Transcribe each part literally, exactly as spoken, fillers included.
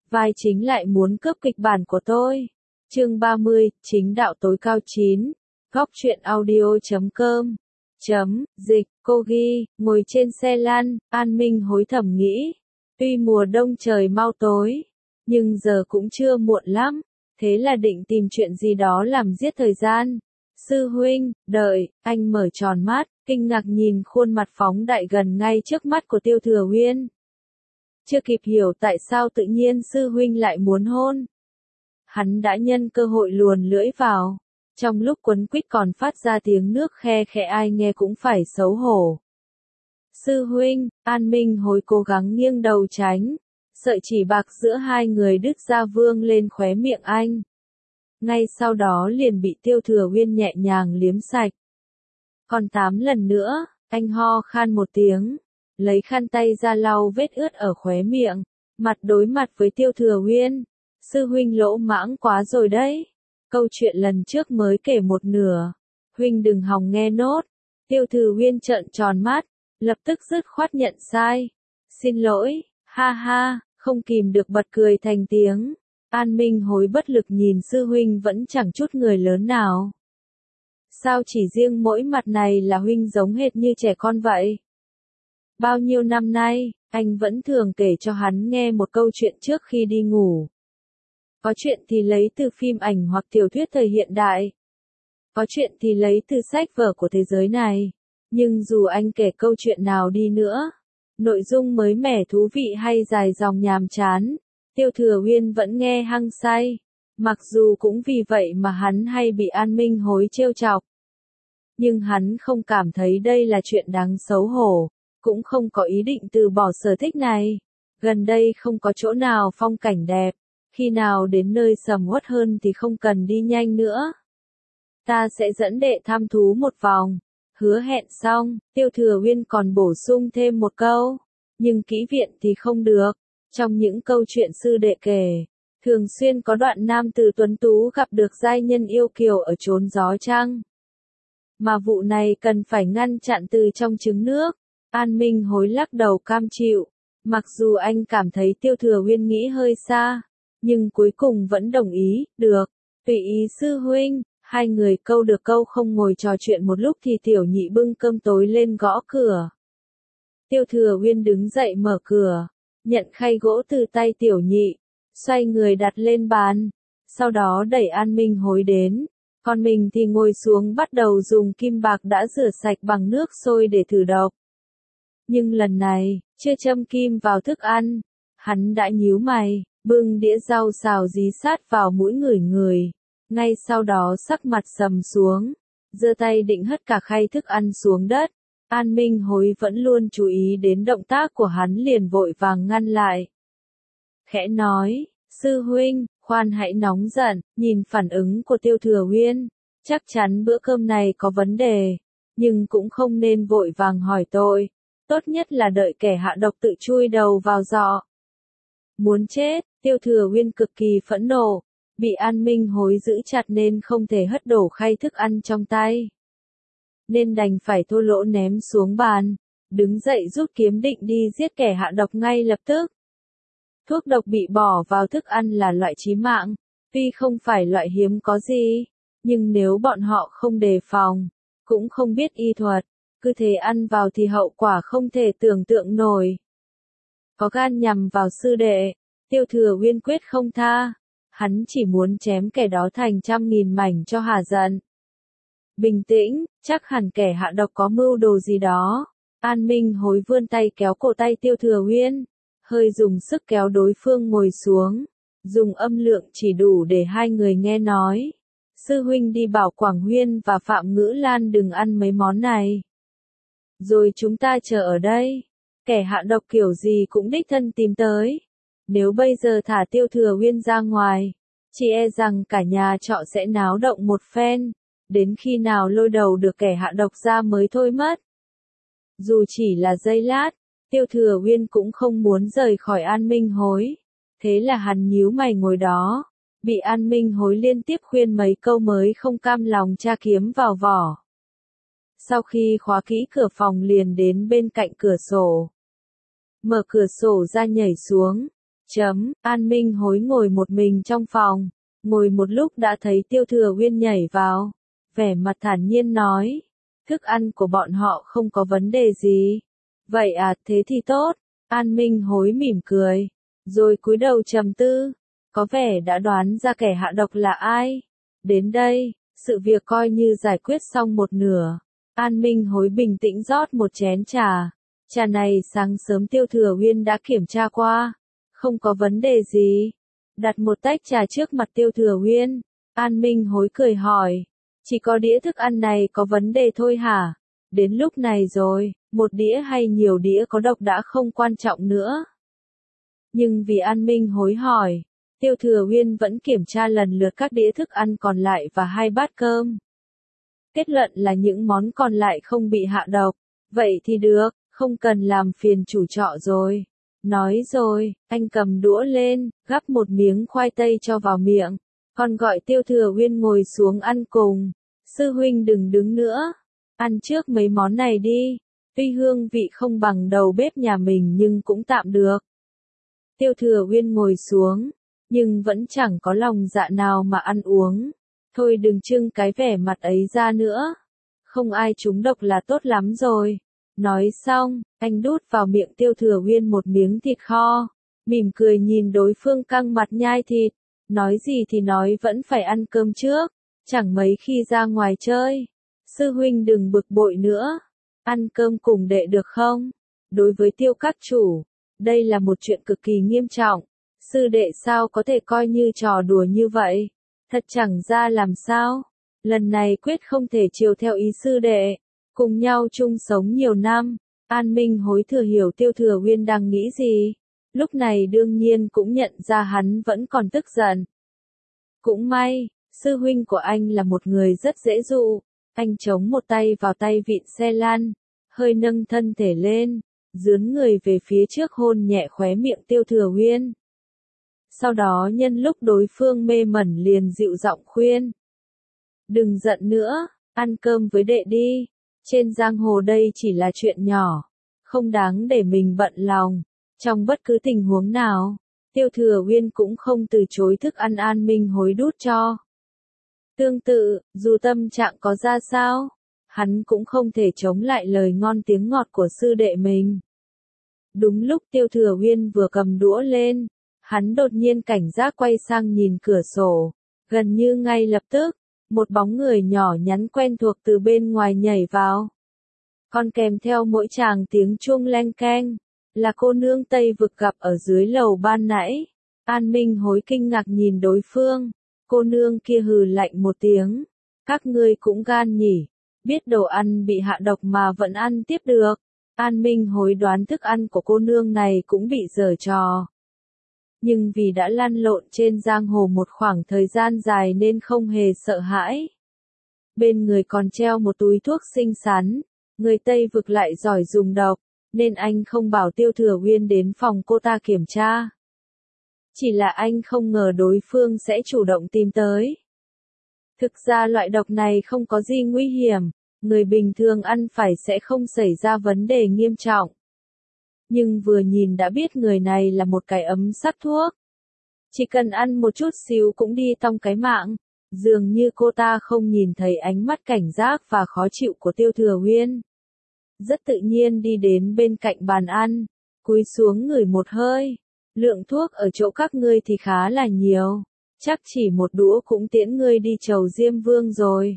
vai chính lại muốn cướp kịch bản của tôi. Chương ba mươi, chính đạo tối cao chín. Góc truyện audio chấm com. Chấm, dịch, cô ghi, ngồi trên xe lăn, An Minh hối thầm nghĩ. Tuy mùa đông trời mau tối, nhưng giờ cũng chưa muộn lắm, thế là định tìm chuyện gì đó làm giết thời gian. Sư huynh, đợi, anh mở tròn mắt, kinh ngạc nhìn khuôn mặt phóng đại gần ngay trước mắt của Tiêu Thừa Uyên. Chưa kịp hiểu tại sao tự nhiên sư huynh lại muốn hôn. Hắn đã nhân cơ hội luồn lưỡi vào, trong lúc quấn quýt còn phát ra tiếng nước khe khẽ ai nghe cũng phải xấu hổ. Sư huynh, An Minh hối cố gắng nghiêng đầu tránh, sợi chỉ bạc giữa hai người đứt ra vương lên khóe miệng anh. Ngay sau đó liền bị Tiêu Thừa Uyên nhẹ nhàng liếm sạch. Còn tám lần nữa, anh ho khan một tiếng, lấy khăn tay ra lau vết ướt ở khóe miệng, mặt đối mặt với Tiêu Thừa Uyên. Sư huynh lỗ mãng quá rồi đấy. Câu chuyện lần trước mới kể một nửa. Huynh đừng hòng nghe nốt. Tiêu Thừa Uyên trợn tròn mắt, lập tức dứt khoát nhận sai. Xin lỗi, ha ha, không kìm được bật cười thành tiếng. An Minh hối bất lực nhìn sư huynh vẫn chẳng chút người lớn nào. Sao chỉ riêng mỗi mặt này là huynh giống hệt như trẻ con vậy? Bao nhiêu năm nay, anh vẫn thường kể cho hắn nghe một câu chuyện trước khi đi ngủ. Có chuyện thì lấy từ phim ảnh hoặc tiểu thuyết thời hiện đại. Có chuyện thì lấy từ sách vở của thế giới này. Nhưng dù anh kể câu chuyện nào đi nữa, nội dung mới mẻ thú vị hay dài dòng nhàm chán, Tiêu Thừa Uyên vẫn nghe hăng say. Mặc dù cũng vì vậy mà hắn hay bị An Minh hối trêu chọc. Nhưng hắn không cảm thấy đây là chuyện đáng xấu hổ, cũng không có ý định từ bỏ sở thích này. Gần đây không có chỗ nào phong cảnh đẹp, khi nào đến nơi sầm uất hơn thì không cần đi nhanh nữa. Ta sẽ dẫn đệ thăm thú một vòng. Hứa hẹn xong, Tiêu Thừa Uyên còn bổ sung thêm một câu. Nhưng kỹ viện thì không được. Trong những câu chuyện sư đệ kể, thường xuyên có đoạn nam tử tuấn tú gặp được giai nhân yêu kiều ở chốn gió trăng. Mà vụ này cần phải ngăn chặn từ trong trứng nước. An Minh hối lắc đầu cam chịu. Mặc dù anh cảm thấy Tiêu Thừa Uyên nghĩ hơi xa, nhưng cuối cùng vẫn đồng ý, được, tùy ý sư huynh. Hai người câu được câu không ngồi trò chuyện một lúc thì tiểu nhị bưng cơm tối lên gõ cửa. Tiêu Thừa Uyên đứng dậy mở cửa, nhận khay gỗ từ tay tiểu nhị, xoay người đặt lên bàn, sau đó đẩy An Minh hối đến, còn mình thì ngồi xuống bắt đầu dùng kim bạc đã rửa sạch bằng nước sôi để thử độc. Nhưng lần này, chưa châm kim vào thức ăn, hắn đã nhíu mày, bưng đĩa rau xào dí sát vào mũi ngửi người. Ngay sau đó sắc mặt sầm xuống, giơ tay định hất cả khay thức ăn xuống đất. An Minh hối vẫn luôn chú ý đến động tác của hắn liền vội vàng ngăn lại. Khẽ nói, sư huynh, khoan hãy nóng giận, nhìn phản ứng của Tiêu Thừa Uyên, chắc chắn bữa cơm này có vấn đề, nhưng cũng không nên vội vàng hỏi tội, tốt nhất là đợi kẻ hạ độc tự chui đầu vào giọ. Muốn chết, Tiêu Thừa Uyên cực kỳ phẫn nộ. Bị An Minh hối giữ chặt nên không thể hất đổ khay thức ăn trong tay. Nên đành phải thô lỗ ném xuống bàn, đứng dậy rút kiếm định đi giết kẻ hạ độc ngay lập tức. Thuốc độc bị bỏ vào thức ăn là loại chí mạng, tuy không phải loại hiếm có gì, nhưng nếu bọn họ không đề phòng, cũng không biết y thuật, cứ thế ăn vào thì hậu quả không thể tưởng tượng nổi. Có gan nhằm vào sư đệ, Tiêu Thừa Uyên quyết không tha. Hắn chỉ muốn chém kẻ đó thành trăm nghìn mảnh cho hả giận. Bình tĩnh, chắc hẳn kẻ hạ độc có mưu đồ gì đó. An Minh hối vươn tay kéo cổ tay Tiêu Thừa Uyên, hơi dùng sức kéo đối phương ngồi xuống, dùng âm lượng chỉ đủ để hai người nghe nói. Sư huynh đi bảo Quảng Huyên và Phạm Ngữ Lan đừng ăn mấy món này. Rồi chúng ta chờ ở đây. Kẻ hạ độc kiểu gì cũng đích thân tìm tới. Nếu bây giờ thả Tiêu Thừa Uyên ra ngoài, chỉ e rằng cả nhà trọ sẽ náo động một phen, đến khi nào lôi đầu được kẻ hạ độc ra mới thôi mất. Dù chỉ là giây lát, Tiêu Thừa Uyên cũng không muốn rời khỏi An Minh hối, thế là hắn nhíu mày ngồi đó, bị An Minh hối liên tiếp khuyên mấy câu mới không cam lòng tra kiếm vào vỏ. Sau khi khóa kỹ cửa phòng liền đến bên cạnh cửa sổ. Mở cửa sổ ra nhảy xuống. Chấm, An Minh Hối ngồi một mình trong phòng, ngồi một lúc đã thấy Tiêu Thừa Uyên nhảy vào, vẻ mặt thản nhiên nói, thức ăn của bọn họ không có vấn đề gì. Vậy à, thế thì tốt. An Minh Hối mỉm cười, rồi cúi đầu trầm tư, có vẻ đã đoán ra kẻ hạ độc là ai. Đến đây, sự việc coi như giải quyết xong một nửa. An Minh Hối bình tĩnh rót một chén trà. Trà này sáng sớm Tiêu Thừa Uyên đã kiểm tra qua, không có vấn đề gì. Đặt một tách trà trước mặt Tiêu Thừa Uyên, An Minh Hối cười hỏi, chỉ có đĩa thức ăn này có vấn đề thôi hả? Đến lúc này rồi, một đĩa hay nhiều đĩa có độc đã không quan trọng nữa. Nhưng vì An Minh Hối hỏi, Tiêu Thừa Uyên vẫn kiểm tra lần lượt các đĩa thức ăn còn lại và hai bát cơm. Kết luận là những món còn lại không bị hạ độc. Vậy thì được, không cần làm phiền chủ trọ rồi. Nói rồi, anh cầm đũa lên, gắp một miếng khoai tây cho vào miệng, còn gọi Tiêu Thừa Uyên ngồi xuống ăn cùng. Sư huynh đừng đứng nữa, ăn trước mấy món này đi, tuy hương vị không bằng đầu bếp nhà mình nhưng cũng tạm được. Tiêu Thừa Uyên ngồi xuống, nhưng vẫn chẳng có lòng dạ nào mà ăn uống. Thôi đừng trưng cái vẻ mặt ấy ra nữa, không ai trúng độc là tốt lắm rồi. Nói xong, anh đút vào miệng Tiêu Thừa Uyên một miếng thịt kho, mỉm cười nhìn đối phương căng mặt nhai thịt, nói gì thì nói vẫn phải ăn cơm trước, chẳng mấy khi ra ngoài chơi. Sư huynh đừng bực bội nữa, ăn cơm cùng đệ được không? Đối với Tiêu các chủ, đây là một chuyện cực kỳ nghiêm trọng, sư đệ sao có thể coi như trò đùa như vậy, thật chẳng ra làm sao, lần này quyết không thể chiều theo ý sư đệ. Cùng nhau chung sống nhiều năm, An Minh Hối thừa hiểu Tiêu Thừa Uyên đang nghĩ gì. Lúc này đương nhiên cũng nhận ra hắn vẫn còn tức giận. Cũng may, sư huynh của anh là một người rất dễ dụ. Anh chống một tay vào tay vịn xe lăn, hơi nâng thân thể lên, dướn người về phía trước hôn nhẹ khóe miệng Tiêu Thừa Uyên. Sau đó nhân lúc đối phương mê mẩn liền dịu giọng khuyên. Đừng giận nữa, ăn cơm với đệ đi. Trên giang hồ đây chỉ là chuyện nhỏ, không đáng để mình bận lòng. Trong bất cứ tình huống nào, Tiêu Thừa Uyên cũng không từ chối thức ăn An Minh Hối đút cho. Tương tự, dù tâm trạng có ra sao, hắn cũng không thể chống lại lời ngon tiếng ngọt của sư đệ mình. Đúng lúc Tiêu Thừa Uyên vừa cầm đũa lên, hắn đột nhiên cảnh giác quay sang nhìn cửa sổ, gần như ngay lập tức. Một bóng người nhỏ nhắn quen thuộc từ bên ngoài nhảy vào. Còn kèm theo mỗi tràng tiếng chuông leng keng, là cô nương Tây Vực gặp ở dưới lầu ban nãy. An Minh Hối kinh ngạc nhìn đối phương, cô nương kia hừ lạnh một tiếng. Các ngươi cũng gan nhỉ, biết đồ ăn bị hạ độc mà vẫn ăn tiếp được. An Minh Hối đoán thức ăn của cô nương này cũng bị giở trò. Nhưng vì đã lăn lộn trên giang hồ một khoảng thời gian dài nên không hề sợ hãi. Bên người còn treo một túi thuốc xinh xắn, người Tây Vực lại giỏi dùng độc, nên anh không bảo Tiêu Thừa Uyên đến phòng cô ta kiểm tra. Chỉ là anh không ngờ đối phương sẽ chủ động tìm tới. Thực ra loại độc này không có gì nguy hiểm, người bình thường ăn phải sẽ không xảy ra vấn đề nghiêm trọng. Nhưng vừa nhìn đã biết người này là một cái ấm sắc thuốc. Chỉ cần ăn một chút xíu cũng đi tong cái mạng. Dường như cô ta không nhìn thấy ánh mắt cảnh giác và khó chịu của Tiêu Thừa Uyên. Rất tự nhiên đi đến bên cạnh bàn ăn, cúi xuống ngửi một hơi. Lượng thuốc ở chỗ các ngươi thì khá là nhiều. Chắc chỉ một đũa cũng tiễn ngươi đi chầu Diêm Vương rồi.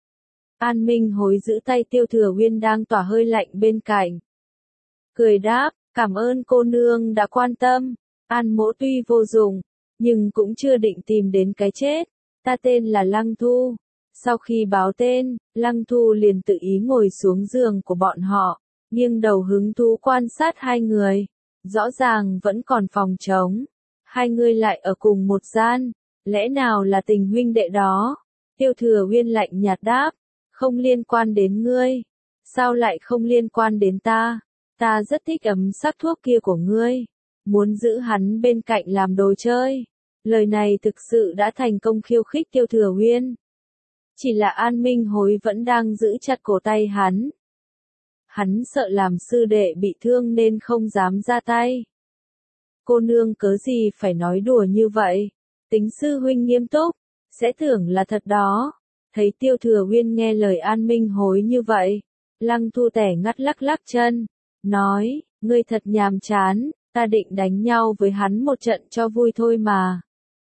An Minh Hối giữ tay Tiêu Thừa Uyên đang tỏa hơi lạnh bên cạnh. Cười đáp, cảm ơn cô nương đã quan tâm. An mỗ tuy vô dụng, nhưng cũng chưa định tìm đến cái chết. Ta tên là Lăng Thu. Sau khi báo tên, Lăng Thu liền tự ý ngồi xuống giường của bọn họ, nghiêng đầu hứng thú quan sát hai người. Rõ ràng vẫn còn phòng trống. Hai người lại ở cùng một gian, lẽ nào là tình huynh đệ đó? Tiêu Thừa Uyên lạnh nhạt đáp, không liên quan đến ngươi. Sao lại không liên quan đến ta? Ta rất thích ấm sắc thuốc kia của ngươi, muốn giữ hắn bên cạnh làm đồ chơi. Lời này thực sự đã thành công khiêu khích Tiêu Thừa Uyên. Chỉ là An Minh Hối vẫn đang giữ chặt cổ tay hắn. Hắn sợ làm sư đệ bị thương nên không dám ra tay. Cô nương cớ gì phải nói đùa như vậy? Tính sư huynh nghiêm túc, sẽ tưởng là thật đó. Thấy Tiêu Thừa Uyên nghe lời An Minh Hối như vậy, Lăng Thu Tẻ ngắt lắc lắc chân, nói, ngươi thật nhàm chán, ta định đánh nhau với hắn một trận cho vui thôi mà.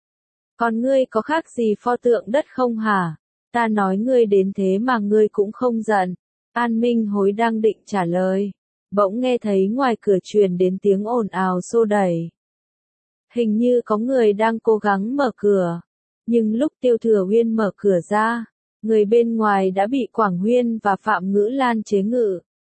Còn ngươi có khác gì pho tượng đất không hả? Ta nói ngươi đến thế mà ngươi cũng không giận. An Minh Hối đang định trả lời, bỗng nghe thấy ngoài cửa truyền đến tiếng ồn ào xô đẩy. Hình như có người đang cố gắng mở cửa, nhưng lúc Tiêu Thừa Uyên mở cửa ra, người bên ngoài đã bị Quảng Huyên và Phạm Ngữ Lan chế ngự.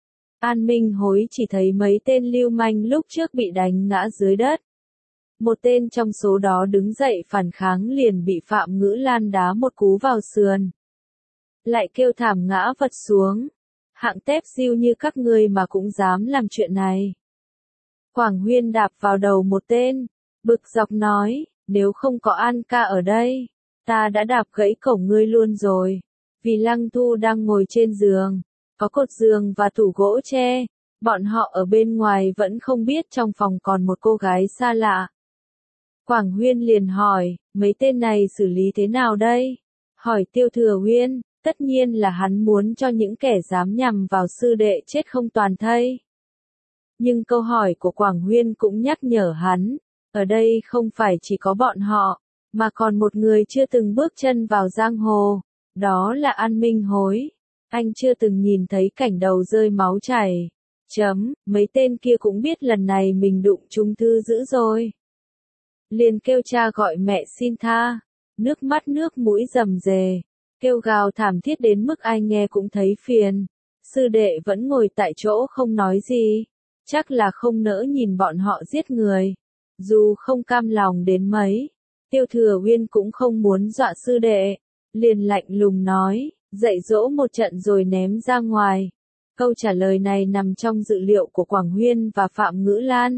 An Minh Hối chỉ thấy mấy tên lưu manh lúc trước bị đánh ngã dưới đất. Một tên trong số đó đứng dậy phản kháng liền bị Phạm Ngữ Lan đá một cú vào sườn. Lại kêu thảm ngã vật xuống. Hạng tép diêu như các ngươi mà cũng dám làm chuyện này. Quảng Huyên đạp vào đầu một tên, bực dọc nói, nếu không có An ca ở đây, ta đã đạp gãy cổng ngươi luôn rồi. Vì Lăng Thu đang ngồi trên giường, có cột giường và tủ gỗ tre, bọn họ ở bên ngoài vẫn không biết trong phòng còn một cô gái xa lạ. Quảng Huyên liền hỏi, mấy tên này xử lý thế nào đây? Hỏi Tiêu Thừa Uyên, tất nhiên là hắn muốn cho những kẻ dám nhằm vào sư đệ chết không toàn thây. Nhưng câu hỏi của Quảng Huyên cũng nhắc nhở hắn, ở đây không phải chỉ có bọn họ, mà còn một người chưa từng bước chân vào giang hồ, đó là An Minh Hối. Anh chưa từng nhìn thấy cảnh đầu rơi máu chảy. Chấm, mấy tên kia cũng biết lần này mình đụng trúng thư dữ rồi. Liền kêu cha gọi mẹ xin tha, nước mắt nước mũi rầm rề, kêu gào thảm thiết đến mức ai nghe cũng thấy phiền. Sư đệ vẫn ngồi tại chỗ không nói gì, chắc là không nỡ nhìn bọn họ giết người. Dù không cam lòng đến mấy, Tiêu Thừa Uyên cũng không muốn dọa sư đệ, liền lạnh lùng nói, dạy dỗ một trận rồi ném ra ngoài. Câu trả lời này nằm trong dự liệu của Quảng Huyên và Phạm Ngữ Lan.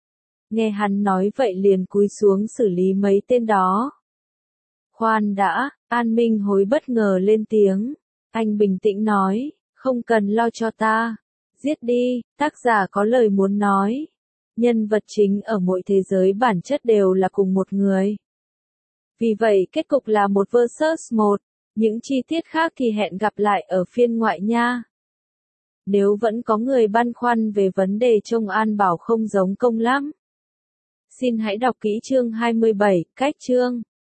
Nghe hắn nói vậy liền cúi xuống xử lý mấy tên đó. Khoan đã, An Minh Hối bất ngờ lên tiếng. Anh bình tĩnh nói, không cần lo cho ta. Giết đi, tác giả có lời muốn nói. Nhân vật chính ở mỗi thế giới bản chất đều là cùng một người. Vì vậy kết cục là một versus một. Những chi tiết khác thì hẹn gặp lại ở phiên ngoại nha. Nếu vẫn có người băn khoăn về vấn đề trông An Bảo không giống công lắm, xin hãy đọc kỹ chương hai mươi bảy, cách chương.